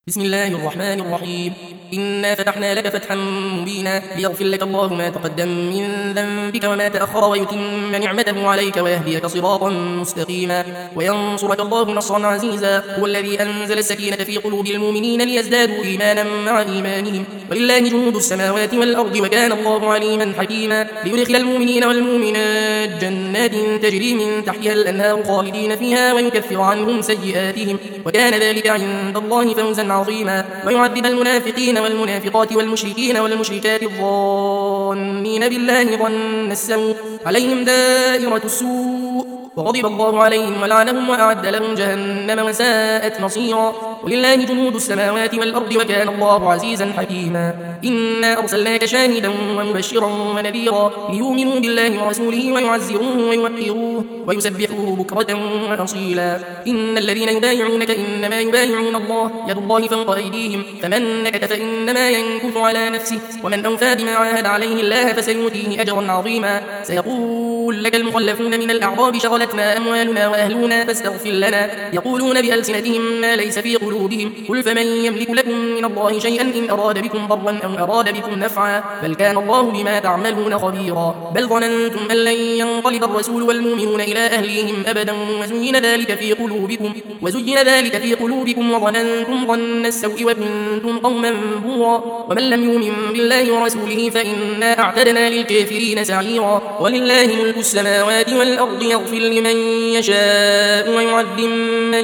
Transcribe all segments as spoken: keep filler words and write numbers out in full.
بسم الله الرحمن الرحيم. إنا فتحنا لك فتحا مبينا ليغفر لك الله ما تقدم من ذنبك وما تأخر ويتم نعمته عليك ويهديك صراطا مستقيما وينصرك الله نصرا عزيزا. هو الذي أنزل السكينة في قلوب المؤمنين ليزدادوا إيمانا مع إيمانهم ولله جنود السماوات والأرض وكان الله عليما حكيما. ليدخل المؤمنين والمؤمنات جنات تجري من تحتها الأنهار خالدين فيها ويكفر عنهم سيئاتهم وكان ذلك عند الله فوزا عظيما. ويعذب المنافقين والمنافقات والمشركين والمشركات الظانين بالله ظن السوء عليهم دائرة السوء وغضب الله عليهم ولعنهم وأعد لهم جهنم وساءت مصيرا. ولله جنود السماوات والأرض وكان الله عزيزا حكيما. إنا أرسلناك شاهدا ومبشرا ونذيرا ليؤمنوا بالله ورسوله ويعزروه ويوقروه ويسبحوه بكرة وأصيلا. إن الذين يبايعونك إنما يبايعون الله يد الله فوق أيديهم فمن نكث فإنما ينكث على نفسه ومن أوفى بما عاهد عليه الله فسيؤتيه أجرا عظيما. سيقول لك المخلفون من الأعراب شغلتنا أموالنا وأهلنا فاستغفر لنا يقولون بألسنتهم ما ليس في قلوبهم قل فمن يملك لكم من الله شيئا إن أراد بكم ضرا أو أراد بكم نفعا بل كان الله بما تعملون خبيرا. بل ظننتم أن لن ينقلب الرسول والمؤمنون إلى أهليهم أبدا وزين ذلك في قلوبكم وزين ذلك في قلوبكم وظننتم ظن السوء وكنتم قوما بورا. ومن لم يؤمن بالله ورسوله فإنا أعتدنا للكافرين سعيرا. ولله ملك السماوات والأرض يغفر لمن يشاء ويعذب من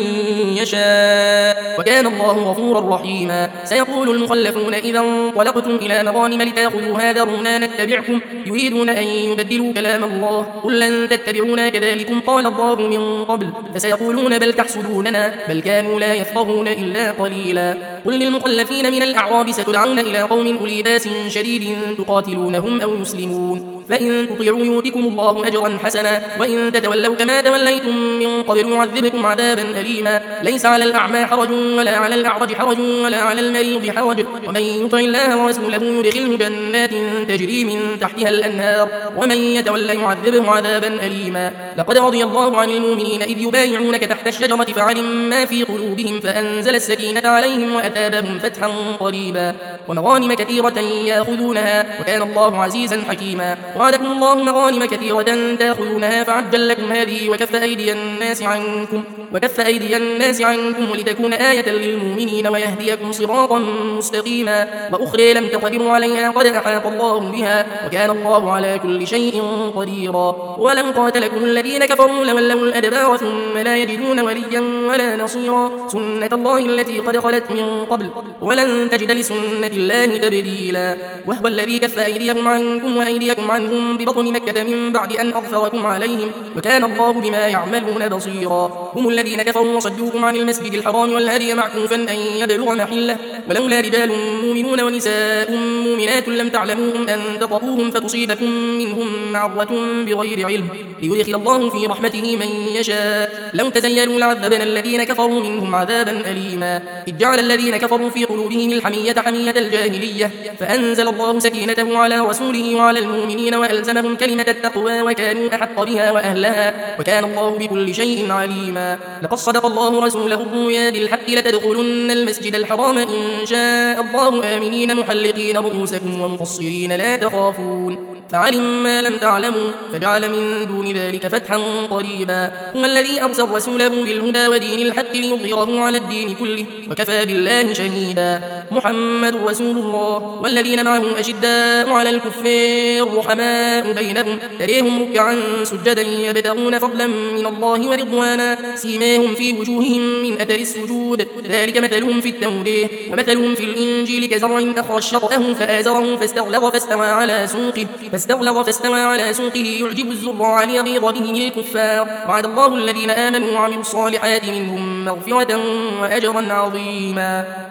يشاء وكان الله غفورا رحيما. سيقول المخلفون إذا انطلقتم إلى مغانم لتأخذوها ذرونا نتبعكم يريدون أن يبدلوا كلام الله قل لن تتبعونا كذلكم قال الله من قبل فسيقولون بل تحسدوننا بل كانوا لا يفقهون إلا قليلا. قل للمخلفين من الأعراب ستدعون إلى قوم أولي باس شديد تقاتلونهم أو يسلمون فإن تطيعوا يؤتكم الله أجرا حسنا وإن تتولوا كما توليتم من قبل يعذبكم عذابا أليما. ليس على الأعمى حرج ولا على الأعرج حرج ولا على المريض حرج ومن يطع الله ورسوله يدخله جنات تجري من تحتها الأنهار ومن يتولى يعذبه عذابا أليما. لقد رضي الله عن المؤمنين إذ يبايعونك تحت الشجرة فعلم ما في قلوبهم فأنزل السكينة عليهم وأثابهم فتحا قريبا ومغانم كثيرة يأخذونها وكان الله عزيزا حكيما. وعدكم الله مغانم كثيرة تأخذونها فعجل لكم هذه وكف أيدي الناس عنكم وكف أيدي الناس عنكم ولتكون آية للمؤمنين ويهديكم صراطا مستقيما. وأخرى لم تقدروا عليها قد أحاط الله بها وكان الله على كل شيء قديرا. ولو قاتلكم الذين كفروا لولوا الأدبار ثم لا يجدون وليا ولا نصيرا. سنة الله التي قد خلت من قبل ولن تجد لسنة الله تبديلا. وهو الذي كف أيديهم عنكم وأيديكم عنهم ببطن مكة من بعد أن أظفركم عليهم وكان الله بما يعملون بصيرا. هم الذين كفروا وصدوكم عن المسجد الحرام والهدي معكوفا أن يبلغ محله ولولا رجال مؤمنون ونساء مؤمنات لم تعلموهم أن تطؤوهم فتصيبكم منهم معرة بغير علم ليدخل الله في رحمته من يشاء. لو تزيلوا لعذبنا الذين كفروا منهم عذابا أليما. إذ جعل الذين كفروا في قلوبهم الحمية حمية الجاهلية فأنزل الله سكينته على رسوله وعلى المؤمنين وألزمهم كلمة التقوى وكانوا أحق بها وأهلها وكان الله بكل شيء عليما. لقد صدق الله رسوله الرؤيا بالحق لتدخلن المسجد الحرام إن شاء الله آمنين محلقين رؤوسكم ومقصرين لا تخافون فعلم ما لم تعلموا فجعل من دون ذلك فتحا قريبا. هو الذي أرسل رسوله بالهدى ودين الحق ليظهره على الدين كله وكفى بالله شهيدا. محمد رسول الله والذين معه أشداء على الكفار رحماء بينهم تريهم ركعا سجدا يبتغون فضلا من الله ورضوانا سيماهم في وجوههم من أثر السجود ذلك مثلهم في التوراة ومثلهم في الإنجيل كزرع أخرج شطأه فآزره فاستغلظ فاستوى على سوقه فاستغلظ فاستوى على سوقه يعجب الزراع ليغيظ به الكفار. وعد الله الذين آمنوا وعملوا الصالحات منهم مغفرة وأجرا عظيما.